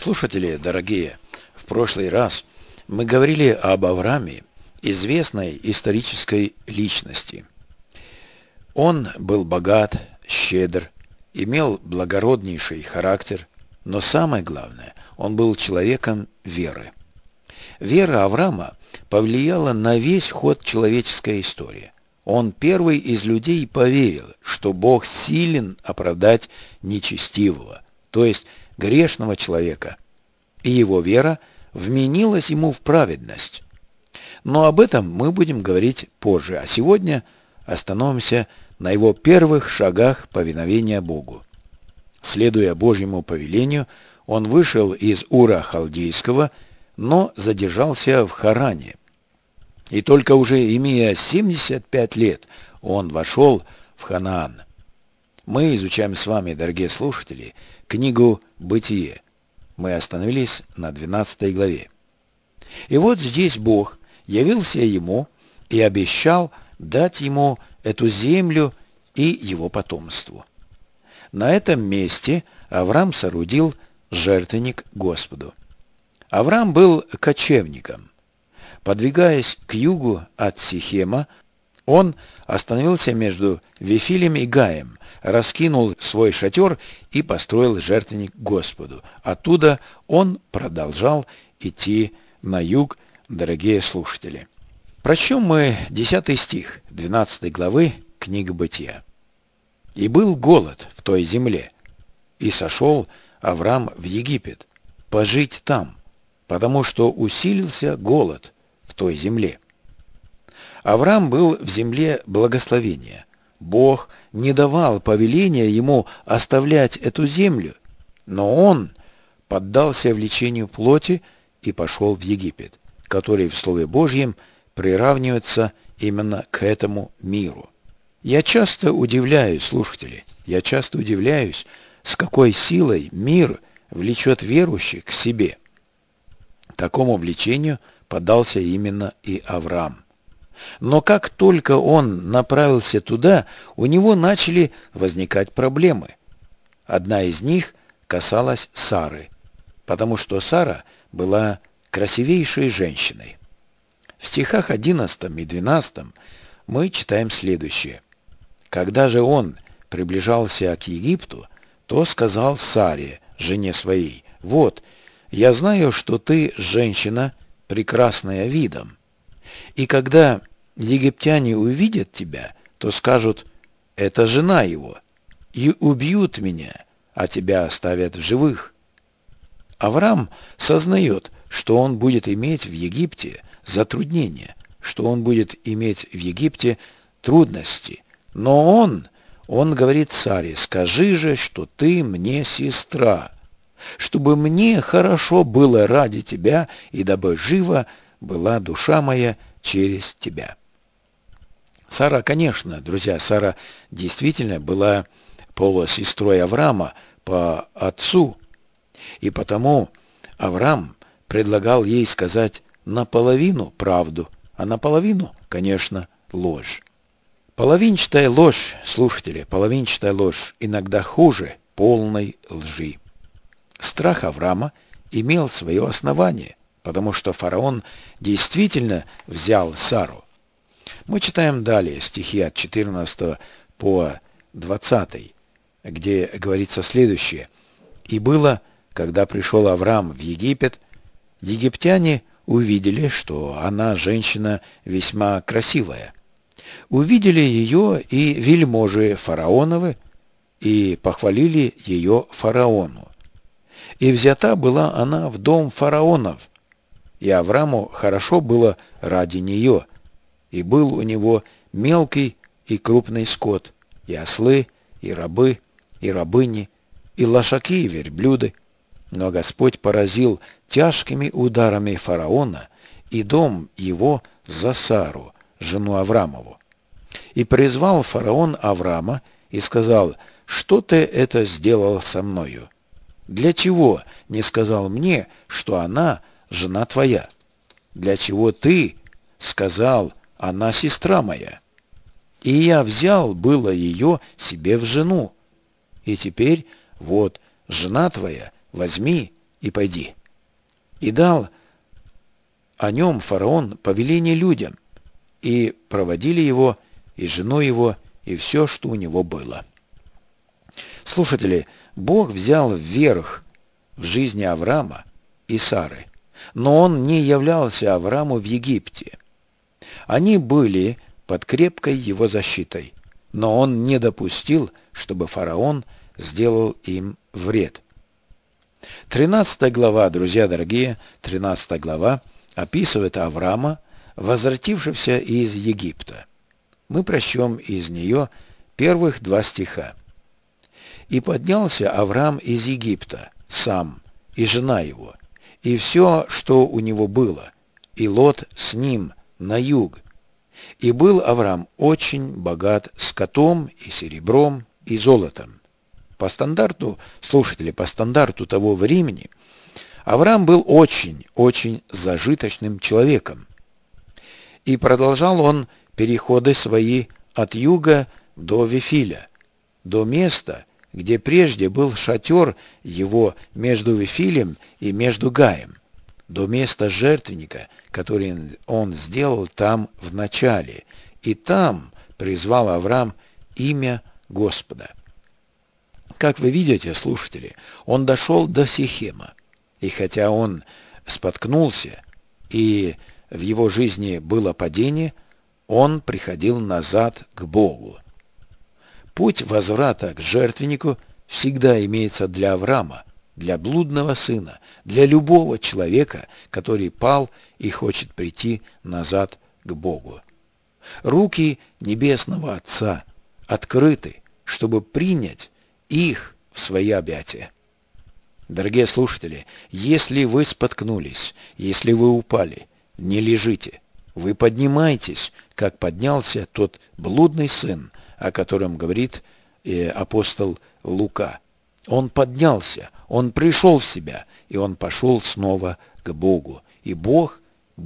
Слушатели дорогие, в прошлый раз мы говорили об Аврааме, известной исторической личности. Он был богат, щедр, имел благороднейший характер, но самое главное, он был человеком веры. Вера Авраама повлияла на весь ход человеческой истории. Он первый из людей поверил, что Бог силен оправдать нечестивого, то есть грешного человека, и его вера вменилась ему в праведность. Но об этом мы будем говорить позже, а сегодня остановимся на его первых шагах повиновения Богу. Следуя Божьему повелению, он вышел из Ура Халдейского, но задержался в Харане. И только уже имея 75 лет, он вошел в Ханаан. Мы изучаем с вами, дорогие слушатели, книгу «Бытие». Мы остановились на 12 главе. И вот здесь Бог явился ему и обещал дать ему эту землю и его потомству. На этом месте Авраам соорудил жертвенник Господу. Авраам был кочевником. Подвигаясь к югу от Сихема, он остановился между Вифилем и Гаем, раскинул свой шатер и построил жертвенник Господу. Оттуда он продолжал идти на юг, дорогие слушатели. Прочтем мы 10 стих 12 главы книги Бытия. «И был голод в той земле, и сошел Авраам в Египет, пожить там, потому что усилился голод в той земле». Авраам был в земле благословения. Бог не давал повеления ему оставлять эту землю, но он поддался влечению плоти и пошел в Египет, который в Слове Божьем приравнивается именно к этому миру. Я часто удивляюсь, слушатели, с какой силой мир влечет верующих к себе. Такому влечению поддался именно и Авраам. Но как только он направился туда, у него начали возникать проблемы. Одна из них касалась Сары, потому что Сара была красивейшей женщиной. В стихах 11 и 12 мы читаем следующее. «Когда же он приближался к Египту, то сказал Саре, жене своей, «Вот, я знаю, что ты женщина, прекрасная видом. И когда египтяне увидят тебя, то скажут, это жена его, и убьют меня, а тебя оставят в живых». Авраам сознает, что он будет иметь в Египте затруднения, что он будет иметь в Египте трудности. Но он говорит Саре, скажи же, что ты мне сестра, чтобы мне хорошо было ради тебя, и дабы жива была душа моя через тебя. Сара, конечно, друзья, Сара действительно была полусестрой Авраама по отцу, и потому Авраам предлагал ей сказать наполовину правду, а наполовину, конечно, ложь. Половинчатая ложь, слушатели, половинчатая ложь иногда хуже полной лжи. Страх Авраама имел свое основание, потому что фараон действительно взял Сару. Мы читаем далее стихи от 14 по 20, где говорится следующее. «И было, когда пришел Авраам в Египет, египтяне увидели, что она женщина весьма красивая. Увидели ее и вельможи фараоновы, и похвалили ее фараону. И взята была она в дом фараонов, и Аврааму хорошо было ради нее, и был у него мелкий и крупный скот, и ослы, и рабы, и рабыни, и лошаки, и верблюды. Но Господь поразил тяжкими ударами фараона и дом его за Сару, жену Авраамову. И призвал фараон Авраама и сказал, что ты это сделал со мною? Для чего не сказал мне, что она жена твоя? Для чего ты сказал, она сестра моя? И я взял было ее себе в жену. И теперь вот жена твоя, возьми и пойди. И дал о нем фараон повеление людям, и проводили его, и жену его, и все, что у него было. Слушатели, Бог взял вверх в жизни Авраама и Сары, но он не являлся Аврааму в Египте. Они были под крепкой его защитой, но он не допустил, чтобы фараон сделал им вред. 13 глава, друзья дорогие, 13 глава описывает Авраама, возвратившегося из Египта. Мы прочтем из нее первых 2 стиха. «И поднялся Авраам из Египта, сам, и жена его, и все, что у него было, и Лот с ним на юг. И был Авраам очень богат скотом и серебром и золотом». По стандарту, слушатели, по стандарту того времени, Авраам был очень зажиточным человеком. И продолжал он переходы свои от юга до Вифиля, до места, где прежде был шатер его между Вифилем и между Гаем, до места жертвенника, который он сделал там в начале, и там призвал Авраам имя Господа. Как вы видите, слушатели, он дошел до Сихема, и хотя он споткнулся, и в его жизни было падение, он приходил назад к Богу. Путь возврата к жертвеннику всегда имеется для Авраама, для блудного сына, для любого человека, который пал и хочет прийти назад к Богу. Руки Небесного Отца открыты, чтобы принять их в свои объятия. Дорогие слушатели, если вы споткнулись, если вы упали, не лежите. Вы поднимаетесь, как поднялся тот блудный сын, о котором говорит апостол Лука. Он поднялся, он пришел в себя, и он пошел снова к Богу. И Бог,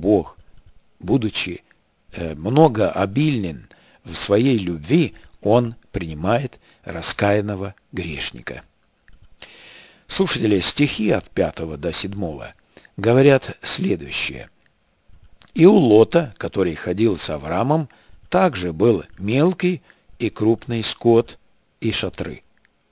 будучи многообилен в своей любви, он принимает раскаянного грешника. Слушатели, стихи от 5 до 7 говорят следующее. «И у Лота, который ходил с Авраамом, также был мелкий и крупный скот и шатры.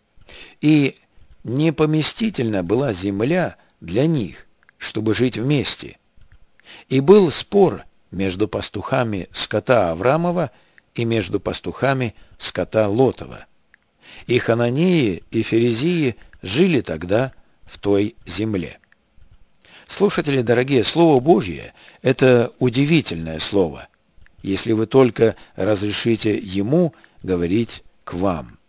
И непоместительна была земля для них, чтобы жить вместе. И был спор между пастухами скота Авраамова и между пастухами скота Лотова. И хананеи и ферезии жили тогда в той земле». Слушатели дорогие, Слово Божье – это удивительное Слово, если вы только разрешите Ему говорить к вам.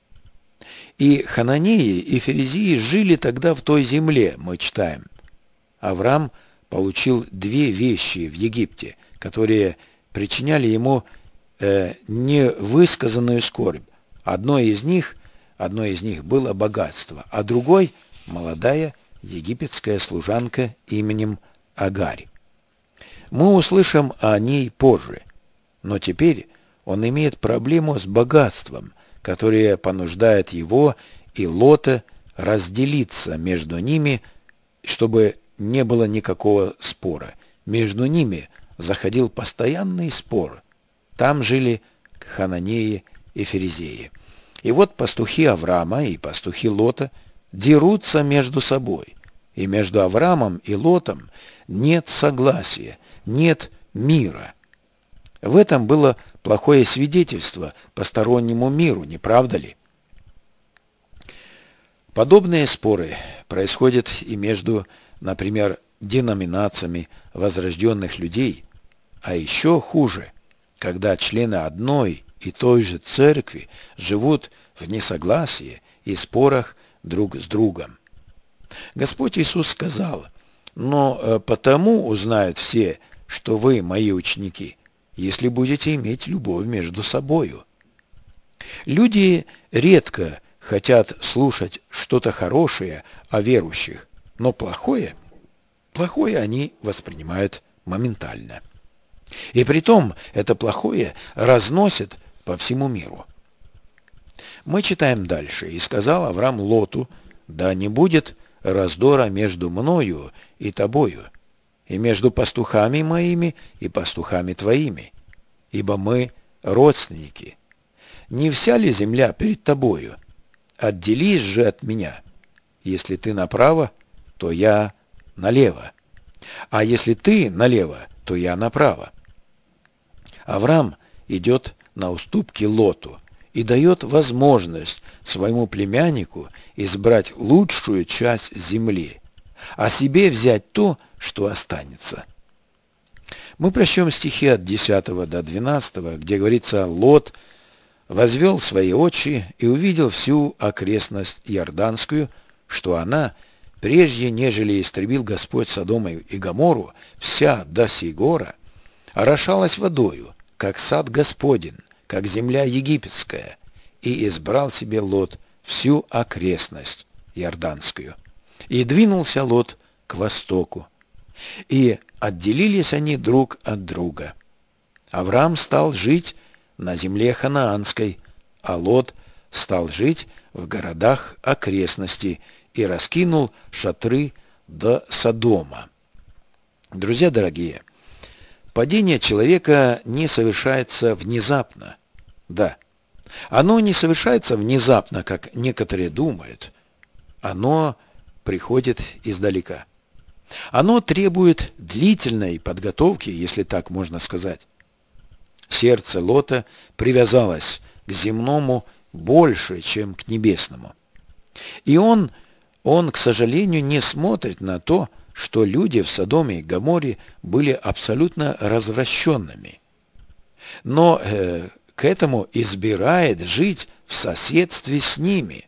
И хананеи и ферезии жили тогда в той земле, мы читаем. Авраам получил 2 вещи в Египте, которые причиняли ему невысказанную скорбь. Одной из них было богатство, а другой – молодая египетская служанка именем Агарь. Мы услышим о ней позже, но теперь он имеет проблему с богатством, которое понуждает его и Лота разделиться между ними, чтобы не было никакого спора. Между ними заходил постоянный спор. Там жили хананеи и ферезеи. И вот пастухи Авраама и пастухи Лота дерутся между собой. И между Авраамом и Лотом нет согласия, нет мира. В этом было плохое свидетельство постороннему миру, не правда ли? Подобные споры происходят и между, например, деноминациями возрожденных людей, а еще хуже, когда члены одной и той же церкви живут в несогласии и спорах друг с другом. Господь Иисус сказал: «Но потому узнают все, что вы мои ученики, если будете иметь любовь между собою». Люди редко хотят слушать что-то хорошее о верующих, но плохое они воспринимают моментально. И притом это плохое разносят по всему миру. Мы читаем дальше. «И сказал Авраам Лоту: да не будет раздора между мною и тобою, и между пастухами моими и пастухами твоими, ибо мы родственники. Не вся ли земля перед тобою? Отделись же от меня. Если ты направо, то я налево. А если ты налево, то я направо. Авраам идет на уступки Лоту и дает возможность своему племяннику избрать лучшую часть земли, а себе взять то, что останется. Мы прочтем стихи от 10 до 12, где говорится: «Лот возвел свои очи и увидел всю окрестность Иорданскую, что она, прежде нежели истребил Господь Содом и Гоморру, вся до сей гора, орошалась водою, как сад Господень, как земля египетская, и избрал себе Лот всю окрестность Иорданскую. И двинулся Лот к востоку, и отделились они друг от друга. Авраам стал жить на земле ханаанской, а Лот стал жить в городах окрестностей и раскинул шатры до Содома». Друзья дорогие, падение человека не совершается внезапно. Да, оно не совершается внезапно, как некоторые думают. Оно приходит издалека. Оно требует длительной подготовки, если так можно сказать. Сердце Лота привязалось к земному больше, чем к небесному. И он, к сожалению, не смотрит на то, что люди в Содоме и Гоморре были абсолютно развращенными. Но к этому избирает жить в соседстве с ними.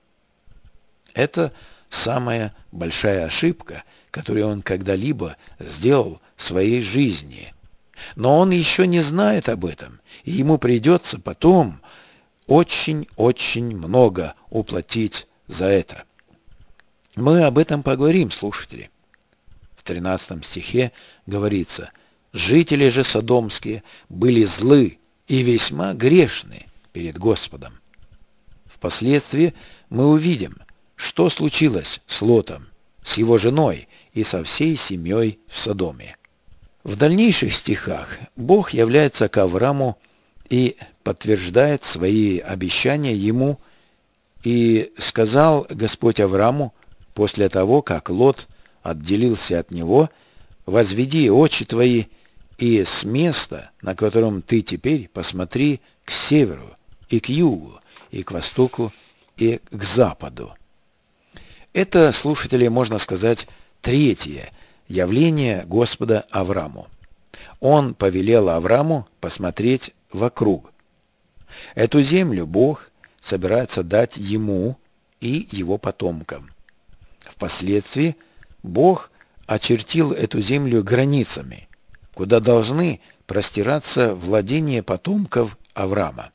Это самая большая ошибка, которую он когда-либо сделал в своей жизни. Но он еще не знает об этом, и ему придется потом очень-очень много уплатить за это. Мы об этом поговорим, слушатели. В 13 стихе говорится: «Жители же содомские были злы и весьма грешны перед Господом». Впоследствии мы увидим, что случилось с Лотом, с его женой и со всей семьей в Содоме. В дальнейших стихах Бог является к Аврааму и подтверждает свои обещания ему, и сказал Господь Аврааму после того, как Лот отделился от него: «Возведи очи твои, и с места, на котором ты теперь, посмотри к северу и к югу, и к востоку, и к западу». Это, слушатели, можно сказать, третье явление Господа Аврааму. Он повелел Аврааму посмотреть вокруг. Эту землю Бог собирается дать ему и его потомкам. Впоследствии Бог очертил эту землю границами, куда должны простираться владения потомков Авраама.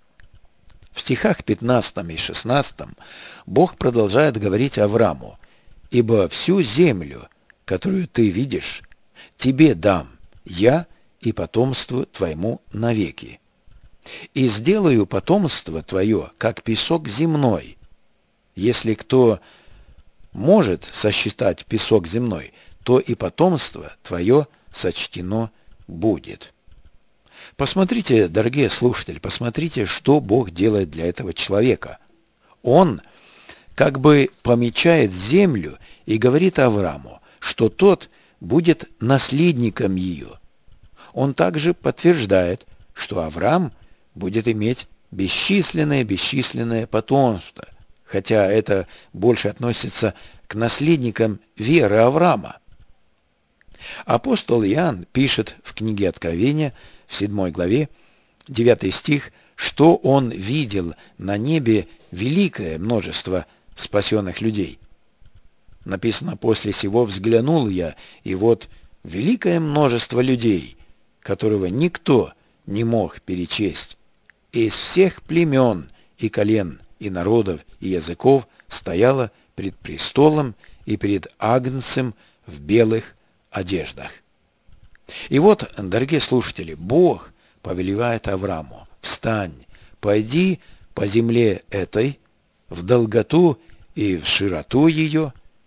В стихах 15 и 16 Бог продолжает говорить Аврааму: «Ибо всю землю, которую ты видишь, тебе дам я и потомству твоему навеки. И сделаю потомство твое, как песок земной. Если кто может сосчитать песок земной, то и потомство твое сочтено будет». Посмотрите, дорогие слушатели, посмотрите, что Бог делает для этого человека. Он как бы помечает землю и говорит Аврааму, что тот будет наследником ее. Он также подтверждает, что Авраам будет иметь бесчисленное потомство, хотя это больше относится к наследникам веры Авраама. Апостол Иоанн пишет в книге Откровения, в 7 главе, 9 стих, что он видел на небе великое множество спасенных людей. Написано: «После сего взглянул я, и вот великое множество людей, которого никто не мог перечесть, из всех племен и колен, и народов, и языков стояло пред престолом и пред Агнцем в белых одеждах». И вот, дорогие слушатели, Бог повелевает Аврааму: «Встань, пойди по земле этой, в долготу и в широту ее,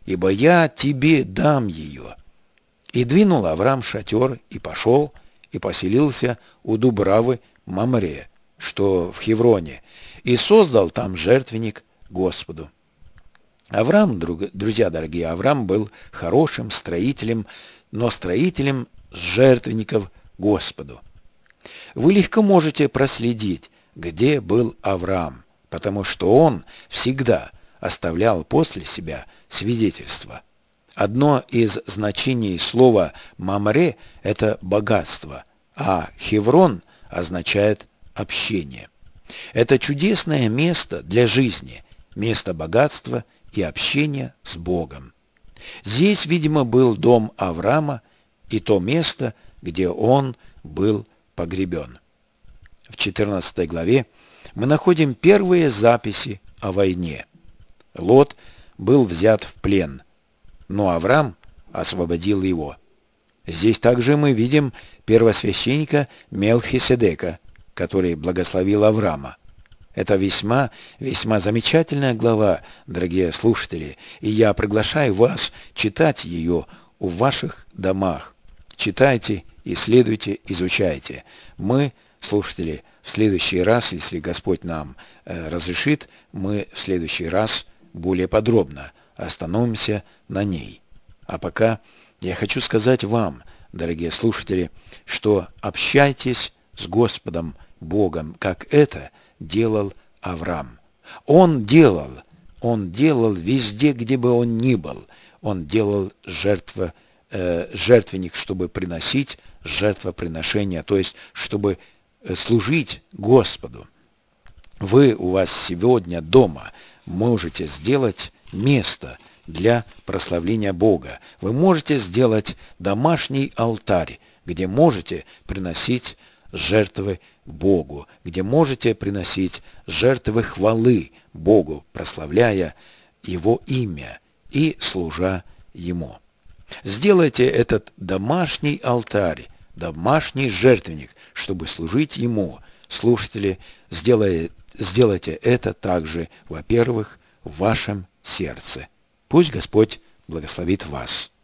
ибо я тебе дам ее». И двинул Авраам шатер, и пошел, и поселился у Дубравы Мамре, что в Хевроне, и создал там жертвенник Господу. Авраам, друзья дорогие, Авраам был хорошим строителем, но строителем жертвенников Господу. Вы легко можете проследить, где был Авраам, потому что он всегда оставлял после себя свидетельство. Одно из значений слова «мамре» – это богатство, а «хеврон» означает общение. Это чудесное место для жизни, место богатства и общения с Богом. Здесь, видимо, был дом Авраама и то место, где он был погребен. В 14 главе мы находим первые записи о войне. Лот был взят в плен, но Авраам освободил его. Здесь также мы видим первосвященника Мелхиседека, который благословил Авраама. Это весьма замечательная глава, дорогие слушатели, и я приглашаю вас читать ее в ваших домах. Читайте, исследуйте, изучайте. Мы, слушатели, в следующий раз, если Господь нам разрешит, мы в следующий раз более подробно остановимся на ней. А пока я хочу сказать вам, дорогие слушатели, что общайтесь с Господом Богом, как это делал Авраам. Он делал везде, где бы он ни был. Он делал жертвенник, чтобы приносить жертвоприношения, то есть, чтобы служить Господу. Вы у вас сегодня дома можете сделать место для прославления Бога. Вы можете сделать домашний алтарь, где можете приносить жертвы Богу, где можете приносить жертвы хвалы Богу, прославляя Его имя и служа Ему. Сделайте этот домашний алтарь, домашний жертвенник, чтобы служить Ему. Слушатели, сделайте это также, во-первых, в вашем сердце. Пусть Господь благословит вас.